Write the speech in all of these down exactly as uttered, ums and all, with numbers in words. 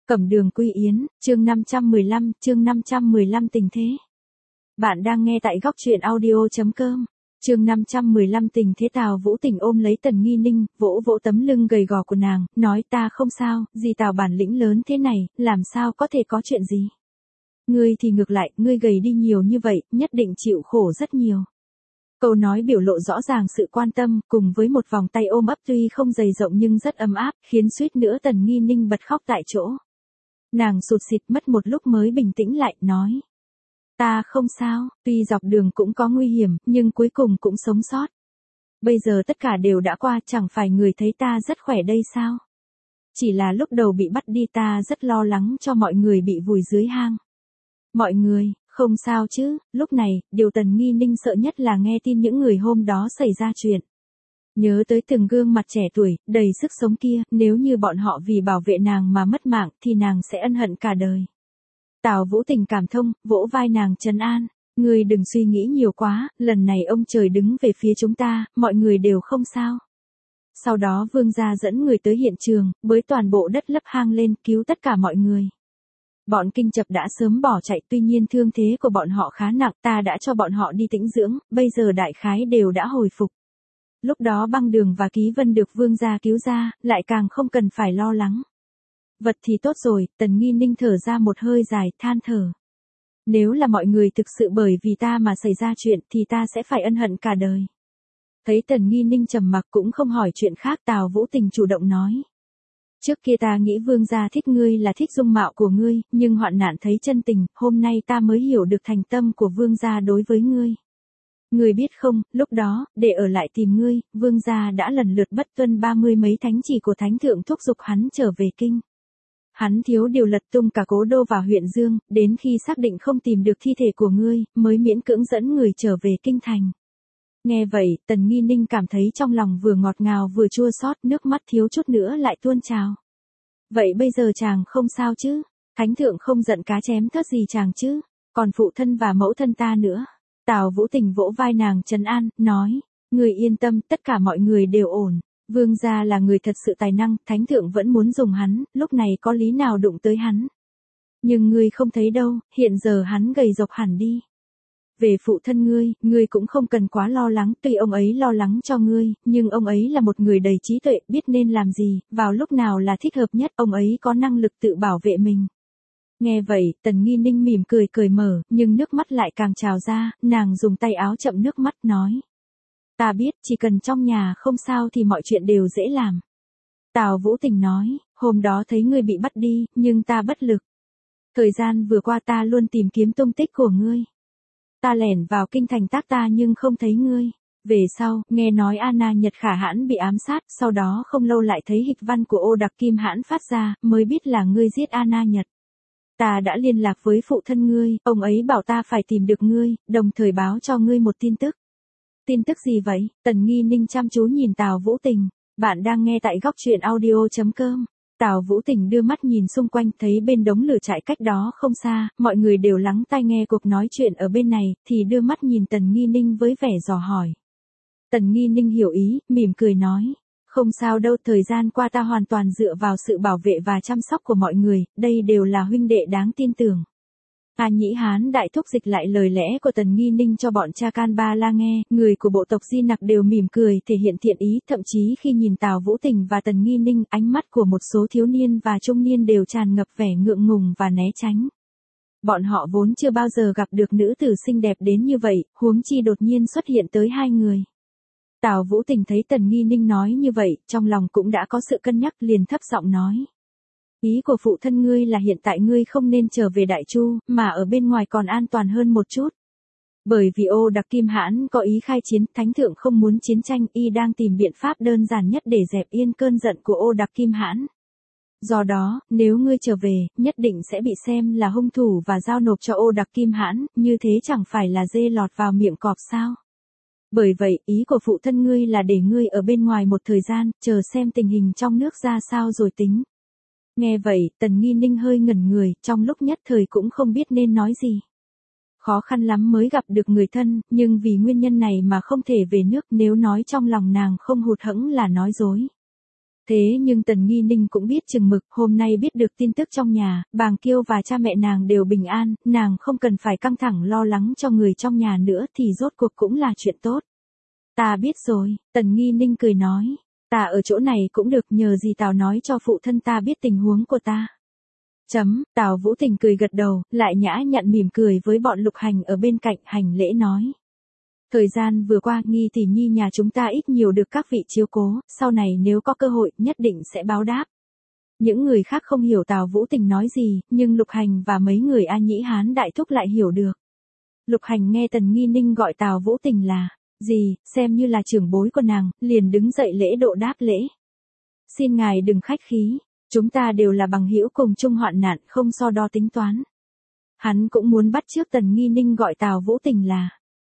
Cẩm Đường Quy Yến, chương năm trăm mười lăm, chương năm trăm mười lăm tình thế. Bạn đang nghe tại góc truyện audio.com. Chương năm trăm mười lăm tình thế. Tào Vũ Tình ôm lấy Tần Nghi Ninh, vỗ vỗ tấm lưng gầy gò của nàng, nói ta không sao, gì Tào bản lĩnh lớn thế này, làm sao có thể có chuyện gì. Ngươi thì ngược lại, ngươi gầy đi nhiều như vậy, nhất định chịu khổ rất nhiều. Câu nói biểu lộ rõ ràng sự quan tâm, cùng với một vòng tay ôm ấp tuy không dày rộng nhưng rất ấm áp, khiến suýt nữa Tần Nghi Ninh bật khóc tại chỗ. Nàng sụt sịt mất một lúc mới bình tĩnh lại, nói. Ta không sao, tuy dọc đường cũng có nguy hiểm, nhưng cuối cùng cũng sống sót. Bây giờ tất cả đều đã qua, chẳng phải người thấy ta rất khỏe đây sao? Chỉ là lúc đầu bị bắt đi ta rất lo lắng cho mọi người bị vùi dưới hang. Mọi người, không sao chứ, lúc này, điều Tần Nghi Ninh sợ nhất là nghe tin những người hôm đó xảy ra chuyện. Nhớ tới từng gương mặt trẻ tuổi, đầy sức sống kia, nếu như bọn họ vì bảo vệ nàng mà mất mạng thì nàng sẽ ân hận cả đời. Tào Vũ Tình cảm thông, vỗ vai nàng trấn an, ngươi đừng suy nghĩ nhiều quá, lần này ông trời đứng về phía chúng ta, mọi người đều không sao. Sau đó vương gia dẫn người tới hiện trường, bới toàn bộ đất lấp hang lên, cứu tất cả mọi người. Bọn Kinh Chập đã sớm bỏ chạy, tuy nhiên thương thế của bọn họ khá nặng, ta đã cho bọn họ đi tĩnh dưỡng, bây giờ đại khái đều đã hồi phục. Lúc đó Băng Đường và Ký Vân được vương gia cứu ra, lại càng không cần phải lo lắng. Vật thì tốt rồi, Tần Nghi Ninh thở ra một hơi dài, than thở. Nếu là mọi người thực sự bởi vì ta mà xảy ra chuyện thì ta sẽ phải ân hận cả đời. Thấy Tần Nghi Ninh trầm mặc cũng không hỏi chuyện khác, Tào Vũ Tình chủ động nói. Trước kia ta nghĩ vương gia thích ngươi là thích dung mạo của ngươi, nhưng hoạn nạn thấy chân tình, hôm nay ta mới hiểu được thành tâm của vương gia đối với ngươi. Ngươi biết không, lúc đó, để ở lại tìm ngươi, vương gia đã lần lượt bất tuân ba mươi mấy thánh chỉ của thánh thượng thúc giục hắn trở về kinh. Hắn thiếu điều lật tung cả Cố Đô và huyện Dương, đến khi xác định không tìm được thi thể của ngươi, mới miễn cưỡng dẫn người trở về kinh thành. Nghe vậy, Tần Nghi Ninh cảm thấy trong lòng vừa ngọt ngào vừa chua xót, nước mắt thiếu chút nữa lại tuôn trào. Vậy bây giờ chàng không sao chứ? Thánh thượng không giận cá chém thớt gì chàng chứ? Còn phụ thân và mẫu thân ta nữa? Tào Vũ Tình vỗ vai nàng trấn an, nói, người yên tâm, tất cả mọi người đều ổn. Vương gia là người thật sự tài năng, thánh thượng vẫn muốn dùng hắn, lúc này có lý nào đụng tới hắn. Nhưng ngươi không thấy đâu, hiện giờ hắn gầy rộc hẳn đi. Về phụ thân ngươi, ngươi cũng không cần quá lo lắng, tuy ông ấy lo lắng cho ngươi, nhưng ông ấy là một người đầy trí tuệ, biết nên làm gì, vào lúc nào là thích hợp nhất, ông ấy có năng lực tự bảo vệ mình. Nghe vậy, Tần Nghi Ninh mỉm cười cười mở, nhưng nước mắt lại càng trào ra, nàng dùng tay áo chậm nước mắt nói. Ta biết, chỉ cần trong nhà không sao thì mọi chuyện đều dễ làm. Tào Vũ Tình nói, hôm đó thấy ngươi bị bắt đi, nhưng ta bất lực. Thời gian vừa qua ta luôn tìm kiếm tung tích của ngươi. Ta lẻn vào kinh thành tác ta nhưng không thấy ngươi. Về sau, nghe nói Anna Nhật Khả Hãn bị ám sát, sau đó không lâu lại thấy hịch văn của Ô Đặc Kim Hãn phát ra, mới biết là ngươi giết Anna Nhật. Ta đã liên lạc với phụ thân ngươi, ông ấy bảo ta phải tìm được ngươi, đồng thời báo cho ngươi một tin tức. Tin tức gì vậy? Tần Nghi Ninh chăm chú nhìn Tào Vũ Tình. Bạn đang nghe tại góc truyện audio.com. Tào Vũ Tình đưa mắt nhìn xung quanh, thấy bên đống lửa trại cách đó không xa, mọi người đều lắng tai nghe cuộc nói chuyện ở bên này, thì đưa mắt nhìn Tần Nghi Ninh với vẻ dò hỏi. Tần Nghi Ninh hiểu ý, mỉm cười nói. Không sao đâu, thời gian qua ta hoàn toàn dựa vào sự bảo vệ và chăm sóc của mọi người, đây đều là huynh đệ đáng tin tưởng. A Nhĩ Hán đại thúc dịch lại lời lẽ của Tần Nghi Ninh cho bọn cha can ba la nghe, người của bộ tộc Di Nặc đều mỉm cười thể hiện thiện ý, thậm chí khi nhìn Tào Vũ Tình và Tần Nghi Ninh, ánh mắt của một số thiếu niên và trung niên đều tràn ngập vẻ ngượng ngùng và né tránh. Bọn họ vốn chưa bao giờ gặp được nữ tử xinh đẹp đến như vậy, huống chi đột nhiên xuất hiện tới hai người. Tào Vũ Tình thấy Tần Nghi Ninh nói như vậy, trong lòng cũng đã có sự cân nhắc, liền thấp giọng nói. Ý của phụ thân ngươi là hiện tại ngươi không nên trở về Đại Chu, mà ở bên ngoài còn an toàn hơn một chút. Bởi vì Ô Đặc Kim Hãn có ý khai chiến, thánh thượng không muốn chiến tranh, y đang tìm biện pháp đơn giản nhất để dẹp yên cơn giận của Ô Đặc Kim Hãn. Do đó, nếu ngươi trở về, nhất định sẽ bị xem là hung thủ và giao nộp cho Ô Đặc Kim Hãn, như thế chẳng phải là dê lọt vào miệng cọp sao? Bởi vậy, ý của phụ thân ngươi là để ngươi ở bên ngoài một thời gian, chờ xem tình hình trong nước ra sao rồi tính. Nghe vậy, Tần Nghi Ninh hơi ngẩn người, trong lúc nhất thời cũng không biết nên nói gì. Khó khăn lắm mới gặp được người thân, nhưng vì nguyên nhân này mà không thể về nước, nếu nói trong lòng nàng không hụt hẫng là nói dối. Thế nhưng Tần Nghi Ninh cũng biết chừng mực, hôm nay biết được tin tức trong nhà, Bàng Kiêu và cha mẹ nàng đều bình an, nàng không cần phải căng thẳng lo lắng cho người trong nhà nữa thì rốt cuộc cũng là chuyện tốt. Ta biết rồi, Tần Nghi Ninh cười nói, ta ở chỗ này cũng được, nhờ gì Tào nói cho phụ thân ta biết tình huống của ta. Chấm, Tào Vũ Tình cười gật đầu, lại nhã nhặn mỉm cười với bọn Lục Hành ở bên cạnh, hành lễ nói. Thời gian vừa qua Nghi tỷ nhi nhà chúng ta ít nhiều được các vị chiếu cố, sau này nếu có cơ hội nhất định sẽ báo đáp. Những người khác không hiểu Tào Vũ Tình nói gì, nhưng Lục Hành và mấy người A Nhĩ Hán đại thúc lại hiểu được. Lục Hành nghe Tần Nghi Ninh gọi Tào Vũ Tình là gì, xem như là trưởng bối của nàng, liền đứng dậy lễ độ đáp lễ. Xin ngài đừng khách khí, chúng ta đều là bằng hữu cùng chung hoạn nạn, không so đo tính toán. Hắn cũng muốn bắt chước Tần Nghi Ninh gọi Tào Vũ Tình là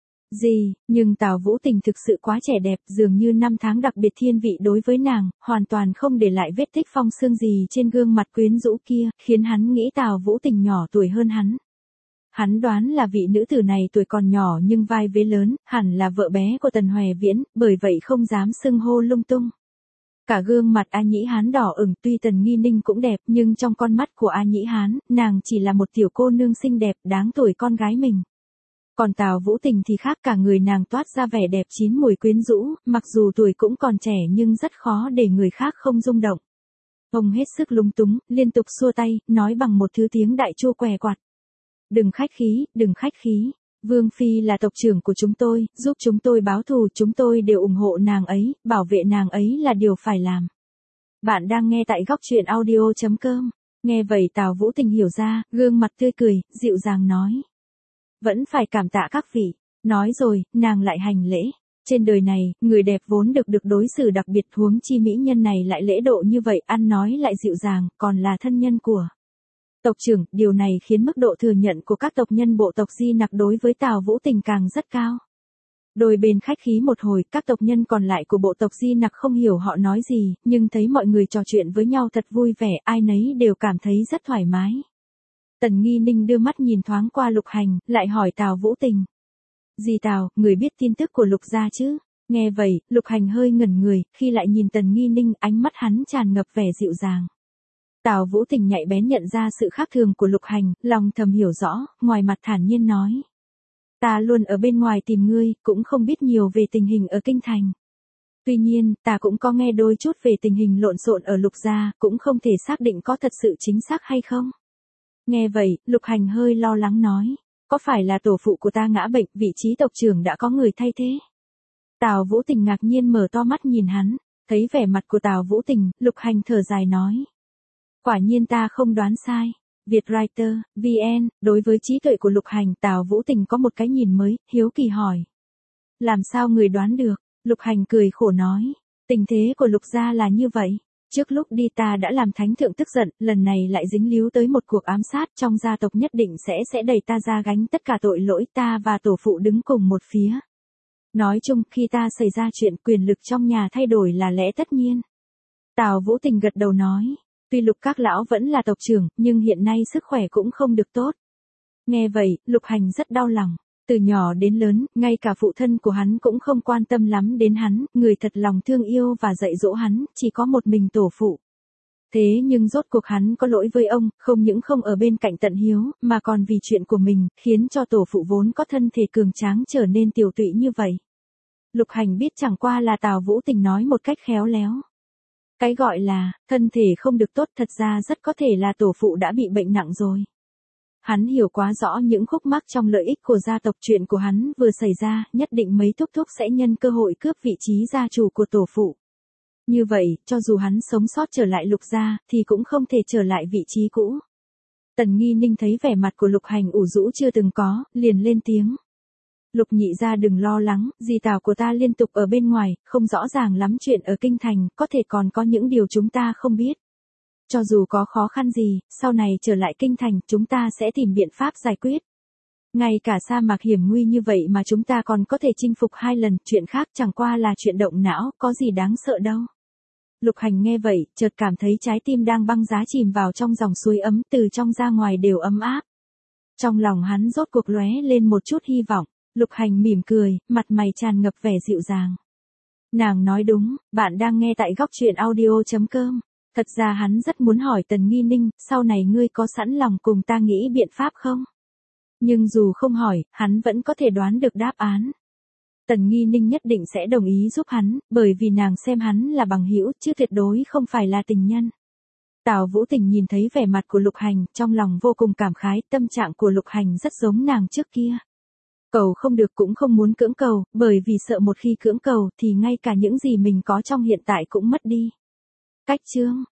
gì, nhưng Tào Vũ Tình thực sự quá trẻ đẹp, dường như năm tháng đặc biệt thiên vị đối với nàng, hoàn toàn không để lại vết tích phong sương gì trên gương mặt quyến rũ kia, khiến hắn nghĩ Tào Vũ Tình nhỏ tuổi hơn hắn. Hắn đoán là vị nữ tử này tuổi còn nhỏ nhưng vai vế lớn, hẳn là vợ bé của Tần Hoè Viễn, bởi vậy không dám xưng hô lung tung. Cả gương mặt A Nhĩ Hán đỏ ửng, tuy Tần Nghi Ninh cũng đẹp nhưng trong con mắt của A Nhĩ Hán, nàng chỉ là một tiểu cô nương xinh đẹp đáng tuổi con gái mình. Còn Tào Vũ Tình thì khác, cả người nàng toát ra vẻ đẹp chín mùi quyến rũ, mặc dù tuổi cũng còn trẻ nhưng rất khó để người khác không rung động. Ông hết sức lúng túng, liên tục xua tay, nói bằng một thứ tiếng đại chua què quặt. Đừng khách khí, đừng khách khí. Vương Phi là tộc trưởng của chúng tôi, giúp chúng tôi báo thù, chúng tôi đều ủng hộ nàng ấy, bảo vệ nàng ấy là điều phải làm. Bạn đang nghe tại góc truyện audio chấm com. Nghe vậy Tào Vũ Tình hiểu ra, gương mặt tươi cười, dịu dàng nói. Vẫn phải cảm tạ các vị. Nói rồi, nàng lại hành lễ. Trên đời này, người đẹp vốn được được đối xử đặc biệt, huống chi mỹ nhân này lại lễ độ như vậy, ăn nói lại dịu dàng, còn là thân nhân của tộc trưởng, điều này khiến mức độ thừa nhận của các tộc nhân bộ tộc Di Nặc đối với Tào Vũ Tình càng rất cao. Đôi bên khách khí một hồi, các tộc nhân còn lại của bộ tộc Di Nặc không hiểu họ nói gì, nhưng thấy mọi người trò chuyện với nhau thật vui vẻ, ai nấy đều cảm thấy rất thoải mái. Tần Nghi Ninh đưa mắt nhìn thoáng qua Lục Hành, lại hỏi Tào Vũ Tình. Dì Tào, người biết tin tức của Lục gia chứ? Nghe vậy, Lục Hành hơi ngẩn người, khi lại nhìn Tần Nghi Ninh, ánh mắt hắn tràn ngập vẻ dịu dàng. Tào Vũ Tình nhạy bén nhận ra sự khác thường của Lục Hành, lòng thầm hiểu rõ, ngoài mặt thản nhiên nói. Ta luôn ở bên ngoài tìm ngươi, cũng không biết nhiều về tình hình ở kinh thành. Tuy nhiên, ta cũng có nghe đôi chút về tình hình lộn xộn ở Lục gia, cũng không thể xác định có thật sự chính xác hay không. Nghe vậy, Lục Hành hơi lo lắng nói. Có phải là tổ phụ của ta ngã bệnh, vị trí tộc trưởng đã có người thay thế? Tào Vũ Tình ngạc nhiên mở to mắt nhìn hắn, thấy vẻ mặt của Tào Vũ Tình, Lục Hành thở dài nói. Quả nhiên ta không đoán sai. Vietwriter, vê en, đối với trí tuệ của Lục Hành, Tào Vũ Tình có một cái nhìn mới, hiếu kỳ hỏi. Làm sao người đoán được? Lục Hành cười khổ nói. Tình thế của Lục gia là như vậy. Trước lúc đi ta đã làm thánh thượng tức giận, lần này lại dính líu tới một cuộc ám sát, trong gia tộc nhất định sẽ sẽ đẩy ta ra gánh tất cả tội lỗi, ta và tổ phụ đứng cùng một phía. Nói chung, khi ta xảy ra chuyện, quyền lực trong nhà thay đổi là lẽ tất nhiên. Tào Vũ Tình gật đầu nói. Tuy Lục các lão vẫn là tộc trưởng, nhưng hiện nay sức khỏe cũng không được tốt. Nghe vậy, Lục Hành rất đau lòng. Từ nhỏ đến lớn, ngay cả phụ thân của hắn cũng không quan tâm lắm đến hắn, người thật lòng thương yêu và dạy dỗ hắn, chỉ có một mình tổ phụ. Thế nhưng rốt cuộc hắn có lỗi với ông, không những không ở bên cạnh tận hiếu, mà còn vì chuyện của mình, khiến cho tổ phụ vốn có thân thể cường tráng trở nên tiều tụy như vậy. Lục Hành biết chẳng qua là Tào Vũ Tình nói một cách khéo léo. Cái gọi là, thân thể không được tốt thật ra rất có thể là tổ phụ đã bị bệnh nặng rồi. Hắn hiểu quá rõ những khúc mắc trong lợi ích của gia tộc, chuyện của hắn vừa xảy ra, nhất định mấy thúc thúc sẽ nhân cơ hội cướp vị trí gia chủ của tổ phụ. Như vậy, cho dù hắn sống sót trở lại Lục gia, thì cũng không thể trở lại vị trí cũ. Tần Nghi Ninh thấy vẻ mặt của Lục Hành ủ rũ chưa từng có, liền lên tiếng. Lục nhị gia đừng lo lắng, dì Tào của ta liên tục ở bên ngoài, không rõ ràng lắm chuyện ở kinh thành, có thể còn có những điều chúng ta không biết. Cho dù có khó khăn gì, sau này trở lại kinh thành, chúng ta sẽ tìm biện pháp giải quyết. Ngay cả sa mạc hiểm nguy như vậy mà chúng ta còn có thể chinh phục hai lần, chuyện khác chẳng qua là chuyện động não, có gì đáng sợ đâu. Lục Hành nghe vậy, chợt cảm thấy trái tim đang băng giá chìm vào trong dòng suối ấm, từ trong ra ngoài đều ấm áp. Trong lòng hắn rốt cuộc lóe lên một chút hy vọng. Lục Hành mỉm cười, mặt mày tràn ngập vẻ dịu dàng. Nàng nói đúng, bạn đang nghe tại góc chuyện audio.com. Thật ra hắn rất muốn hỏi Tần Nghi Ninh, sau này ngươi có sẵn lòng cùng ta nghĩ biện pháp không? Nhưng dù không hỏi, hắn vẫn có thể đoán được đáp án. Tần Nghi Ninh nhất định sẽ đồng ý giúp hắn, bởi vì nàng xem hắn là bằng hữu chứ tuyệt đối không phải là tình nhân. Tào Vũ Tình nhìn thấy vẻ mặt của Lục Hành, trong lòng vô cùng cảm khái, tâm trạng của Lục Hành rất giống nàng trước kia. Cầu không được cũng không muốn cưỡng cầu, bởi vì sợ một khi cưỡng cầu thì ngay cả những gì mình có trong hiện tại cũng mất đi. Cách chương